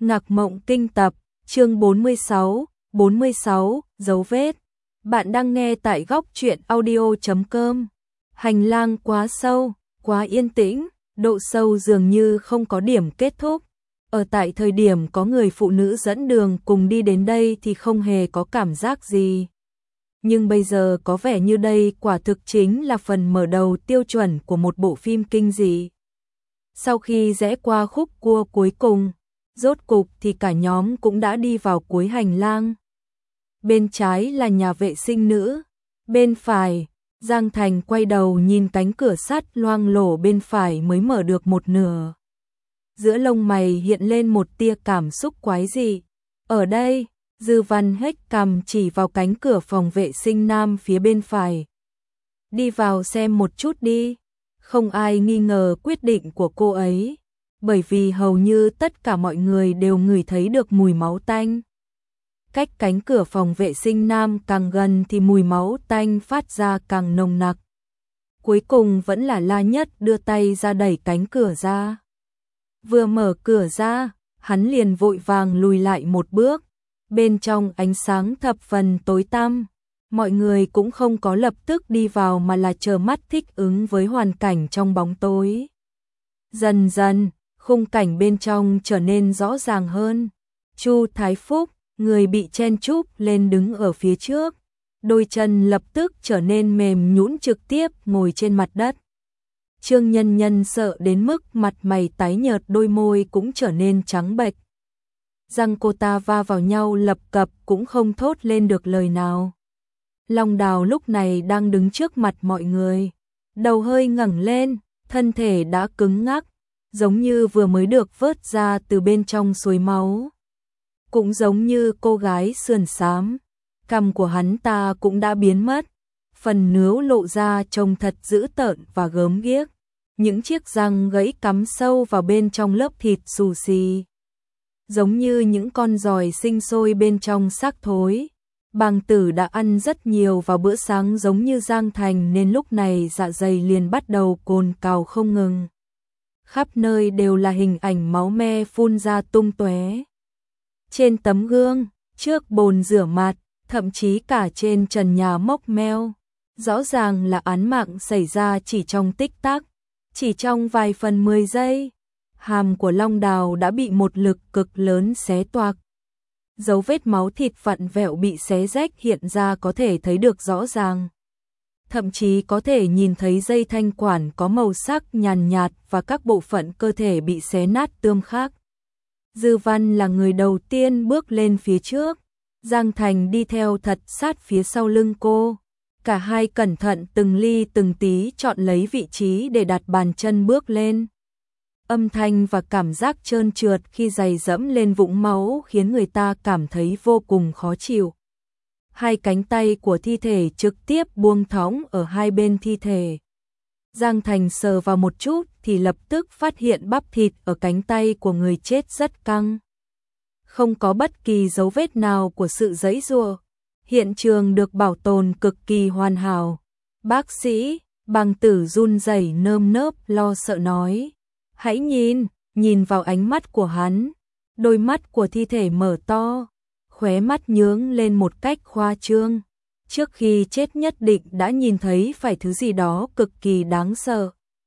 Ngạc Mộng Kinh tập, chương 46, dấu vết. Bạn đang nghe tại góc truyện audio.com. Hành lang quá sâu, quá yên tĩnh, độ sâu dường như không có điểm kết thúc. Ở tại thời điểm có người phụ nữ dẫn đường cùng đi đến đây thì không hề có cảm giác gì. Nhưng bây giờ có vẻ như đây quả thực chính là phần mở đầu tiêu chuẩn của một bộ phim kinh dị. Sau khi rẽ qua khúc cua cuối cùng, rốt cục thì cả nhóm cũng đã đi vào cuối hành lang. Bên trái là nhà vệ sinh nữ, bên phải, Giang Thành quay đầu nhìn cánh cửa sắt loang lổ bên phải mới mở được một nửa. Giữa lông mày hiện lên một tia cảm xúc quái dị. Ở đây, Dư Văn hếch cằm chỉ vào cánh cửa phòng vệ sinh nam phía bên phải. Đi vào xem một chút đi. Không ai nghi ngờ quyết định của cô ấy, bởi vì hầu như tất cả mọi người đều ngửi thấy được mùi máu tanh. Cách cánh cửa phòng vệ sinh nam càng gần thì mùi máu tanh phát ra càng nồng nặc. Cuối cùng vẫn là La Nhất đưa tay ra đẩy cánh cửa ra. Vừa mở cửa ra, hắn liền vội vàng lùi lại một bước. Bên trong ánh sáng thập phần tối tăm. Mọi người cũng không có lập tức đi vào mà là chờ mắt thích ứng với hoàn cảnh trong bóng tối. Dần dần, khung cảnh bên trong trở nên rõ ràng hơn. Chu Thái Phúc, người bị chen chúc lên đứng ở phía trước. Đôi chân lập tức trở nên mềm nhũn trực tiếp ngồi trên mặt đất. Trương Nhân Nhân sợ đến mức mặt mày tái nhợt, đôi môi cũng trở nên trắng bệch. Răng cô ta va vào nhau lập cập cũng không thốt lên được lời nào. Long Đào lúc này đang đứng trước mặt mọi người, đầu hơi ngẩng lên, thân thể đã cứng ngắc, giống như vừa mới được vớt ra từ bên trong suối máu. Cũng giống như cô gái sườn xám, cằm của hắn ta cũng đã biến mất, phần nướu lộ ra trông thật dữ tợn và gớm ghiếc, những chiếc răng gãy cắm sâu vào bên trong lớp thịt xù xì, giống như những con giòi sinh sôi bên trong xác thối. Bàng Tử đã ăn rất nhiều vào bữa sáng giống như Giang Thành nên lúc này dạ dày liền bắt đầu cồn cào không ngừng. Khắp nơi đều là hình ảnh máu me phun ra tung tóe. Trên tấm gương, trước bồn rửa mặt, thậm chí cả trên trần nhà mốc meo. Rõ ràng là án mạng xảy ra chỉ trong tích tắc, chỉ trong vài phần 10 giây. Hàm của Long Đào đã bị một lực cực lớn xé toạc. Dấu vết máu thịt vặn vẹo bị xé rách hiện ra có thể thấy được rõ ràng. Thậm chí có thể nhìn thấy dây thanh quản có màu sắc nhàn nhạt và các bộ phận cơ thể bị xé nát tươm khác. Dư Văn là người đầu tiên bước lên phía trước. Giang Thành đi theo thật sát phía sau lưng cô. Cả hai cẩn thận từng ly từng tí chọn lấy vị trí để đặt bàn chân bước lên. Âm thanh và cảm giác trơn trượt khi giày dẫm lên vũng máu khiến người ta cảm thấy vô cùng khó chịu. Hai cánh tay của thi thể trực tiếp buông thõng ở hai bên thi thể. Giang Thành sờ vào một chút thì lập tức phát hiện bắp thịt ở cánh tay của người chết rất căng. Không có bất kỳ dấu vết nào của sự giãy giụa. Hiện trường được bảo tồn cực kỳ hoàn hảo. Bác sĩ, Bàng Tử run rẩy nơm nớp lo sợ nói. Hãy nhìn vào ánh mắt của hắn. Đôi mắt của thi thể mở to, khóe mắt nhướng lên một cách khoa trương. Trước khi chết nhất định đã nhìn thấy phải thứ gì đó cực kỳ đáng sợ.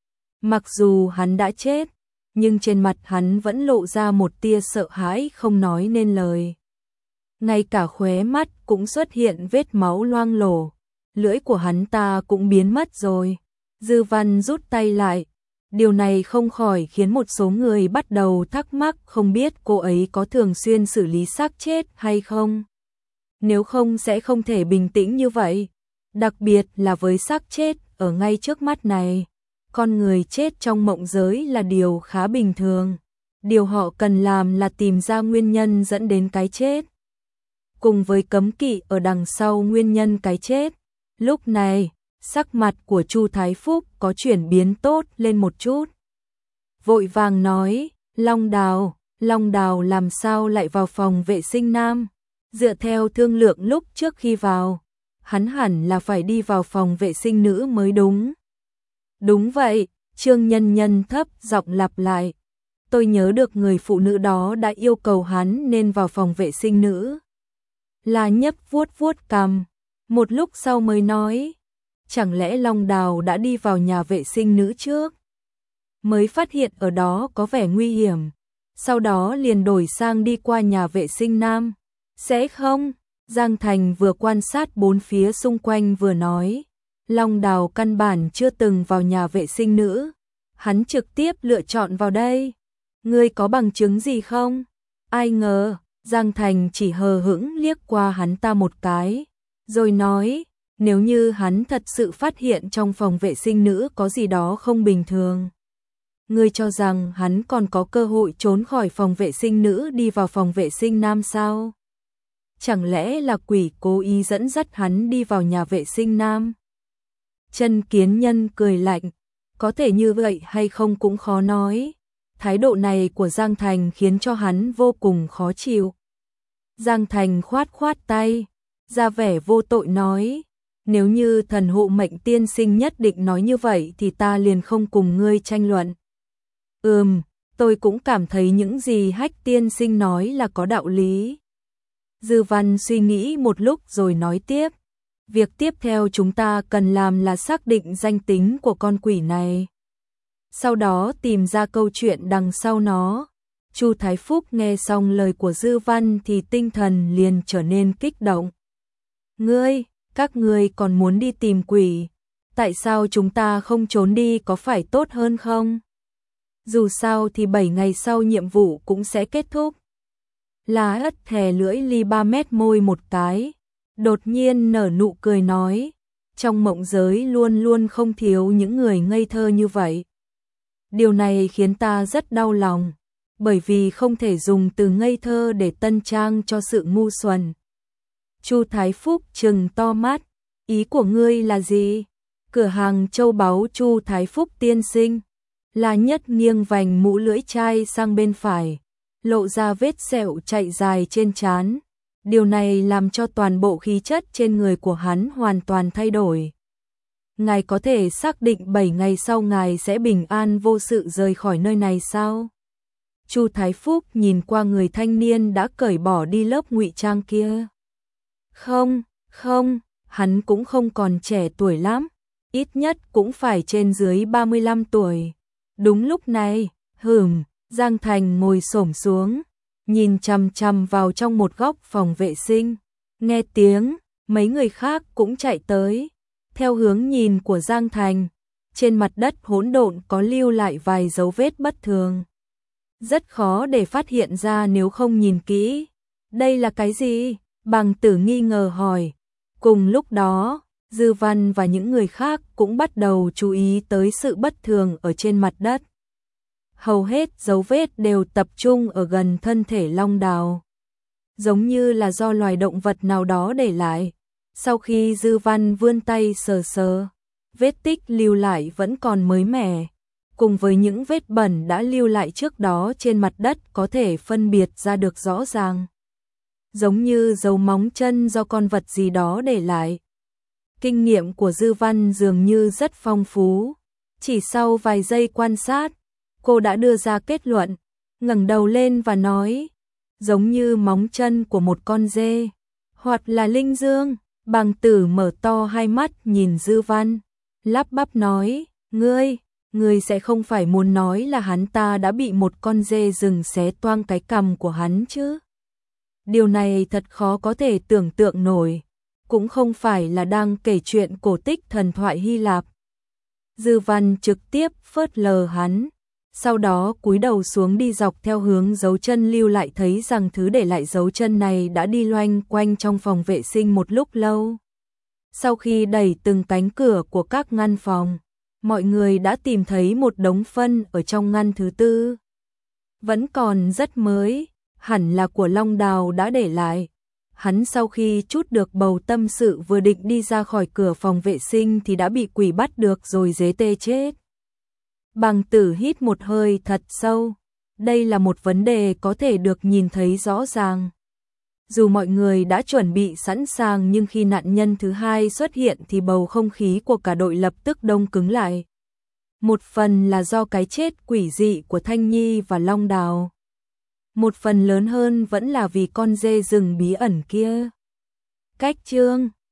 Mặc dù hắn đã chết, nhưng trên mặt hắn vẫn lộ ra một tia sợ hãi không nói nên lời. Ngay cả khóe mắt cũng xuất hiện vết máu loang lổ. Lưỡi của hắn ta cũng biến mất rồi. Dư Văn rút tay lại. Điều này không khỏi khiến một số người bắt đầu thắc mắc không biết cô ấy có thường xuyên xử lý xác chết hay không. Nếu không sẽ không thể bình tĩnh như vậy. Đặc biệt là với xác chết ở ngay trước mắt này. Con người chết trong mộng giới là điều khá bình thường. Điều họ cần làm là tìm ra nguyên nhân dẫn đến cái chết. Cùng với cấm kỵ ở đằng sau nguyên nhân cái chết. Lúc này, sắc mặt của Chu Thái Phúc có chuyển biến tốt lên một chút. Vội vàng nói, Long Đào làm sao lại vào phòng vệ sinh nam? Dựa theo thương lượng lúc trước khi vào, hắn hẳn là phải đi vào phòng vệ sinh nữ mới đúng. Đúng vậy, Trương Nhân Nhân thấp giọng lặp lại. tôi nhớ được người phụ nữ đó đã yêu cầu hắn nên vào phòng vệ sinh nữ. La Nhấp vuốt vuốt cằm, một lúc sau mới nói, chẳng lẽ Long Đào đã đi vào nhà vệ sinh nữ trước? Mới phát hiện ở đó có vẻ nguy hiểm, sau đó liền đổi sang đi qua nhà vệ sinh nam. Sẽ không? Giang Thành vừa quan sát bốn phía xung quanh vừa nói, Long Đào căn bản chưa từng vào nhà vệ sinh nữ, hắn trực tiếp lựa chọn vào đây. Ngươi có bằng chứng gì không? Ai ngờ, Giang Thành chỉ hờ hững liếc qua hắn ta một cái, rồi nói, nếu như hắn thật sự phát hiện trong phòng vệ sinh nữ có gì đó không bình thường, ngươi cho rằng hắn còn có cơ hội trốn khỏi phòng vệ sinh nữ đi vào phòng vệ sinh nam sao? Chẳng lẽ là quỷ cố ý dẫn dắt hắn đi vào nhà vệ sinh nam? Chân Kiến Nhân cười lạnh, có thể như vậy hay không cũng khó nói. Thái độ này của Giang Thành khiến cho hắn vô cùng khó chịu. Giang Thành khoát khoát tay, ra vẻ vô tội nói, nếu như thần hộ mệnh tiên sinh nhất định nói như vậy thì ta liền không cùng ngươi tranh luận. Tôi cũng cảm thấy những gì Hách tiên sinh nói là có đạo lý. Dư Văn suy nghĩ một lúc rồi nói tiếp, việc tiếp theo chúng ta cần làm là xác định danh tính của con quỷ này. Sau đó tìm ra câu chuyện đằng sau nó. Chu Thái Phúc nghe xong lời của Dư Văn thì tinh thần liền trở nên kích động. Các ngươi còn muốn đi tìm quỷ, tại sao chúng ta không trốn đi có phải tốt hơn không? Dù sao thì 7 ngày sau nhiệm vụ cũng sẽ kết thúc. La Ất thè lưỡi li 3 mét môi một cái, đột nhiên nở nụ cười nói, trong mộng giới luôn luôn không thiếu những người ngây thơ như vậy. Điều này khiến ta rất đau lòng, bởi vì không thể dùng từ ngây thơ để tân trang cho sự ngu xuẩn. Chu Thái Phúc trừng to mắt, ý của ngươi là gì? Cửa hàng châu báu Chu Thái Phúc tiên sinh. La Nhất nghiêng vành mũ lưỡi chai sang bên phải, lộ ra vết sẹo chạy dài trên trán. Điều này làm cho toàn bộ khí chất trên người của hắn hoàn toàn thay đổi. Ngài có thể xác định 7 ngày sau ngài sẽ bình an vô sự rời khỏi nơi này sao? Chu Thái Phúc nhìn qua người thanh niên đã cởi bỏ đi lớp ngụy trang kia. Không, hắn cũng không còn trẻ tuổi lắm, ít nhất cũng phải trên dưới 35 tuổi. Đúng lúc này, Giang Thành ngồi xổm xuống, nhìn chằm chằm vào trong một góc phòng vệ sinh. Nghe tiếng, mấy người khác cũng chạy tới. Theo hướng nhìn của Giang Thành, trên mặt đất hỗn độn có lưu lại vài dấu vết bất thường. Rất khó để phát hiện ra nếu không nhìn kỹ. Đây là cái gì? Bằng Tử nghi ngờ hỏi. Cùng lúc đó, Dư Văn và những người khác cũng bắt đầu chú ý tới sự bất thường ở trên mặt đất. Hầu hết dấu vết đều tập trung ở gần thân thể Long Đào, giống như là do loài động vật nào đó để lại. Sau khi Dư Văn vươn tay sờ sờ, vết tích lưu lại vẫn còn mới mẻ, cùng với những vết bẩn đã lưu lại trước đó trên mặt đất có thể phân biệt ra được rõ ràng. Giống như dấu móng chân do con vật gì đó để lại. Kinh nghiệm của Dư Văn dường như rất phong phú. Chỉ sau vài giây quan sát, cô đã đưa ra kết luận, ngẩng đầu lên và nói, giống như móng chân của một con dê, hoặc là linh dương. Bằng Tử mở to hai mắt nhìn Dư Văn, lắp bắp nói, ngươi sẽ không phải muốn nói là hắn ta đã bị một con dê rừng xé toang cái cằm của hắn chứ? Điều này thật khó có thể tưởng tượng nổi, cũng không phải là đang kể chuyện cổ tích thần thoại Hy Lạp. Dư Văn trực tiếp phớt lờ hắn, sau đó cúi đầu xuống đi dọc theo hướng dấu chân lưu lại, thấy rằng thứ để lại dấu chân này đã đi loanh quanh trong phòng vệ sinh một lúc lâu. Sau khi đẩy từng cánh cửa của các ngăn phòng, mọi người đã tìm thấy một đống phân ở trong ngăn thứ tư. Vẫn còn rất mới, hẳn là của Long Đào đã để lại. Hắn sau khi trút được bầu tâm sự vừa định đi ra khỏi cửa phòng vệ sinh thì đã bị quỷ bắt được rồi dế tê chết. Bằng Tử hít một hơi thật sâu. Đây là một vấn đề có thể được nhìn thấy rõ ràng. Dù mọi người đã chuẩn bị sẵn sàng nhưng khi nạn nhân thứ hai xuất hiện thì bầu không khí của cả đội lập tức đông cứng lại. Một phần là do cái chết quỷ dị của Thanh Nhi và Long Đào. Một phần lớn hơn vẫn là vì con dê rừng bí ẩn kia. Cách chương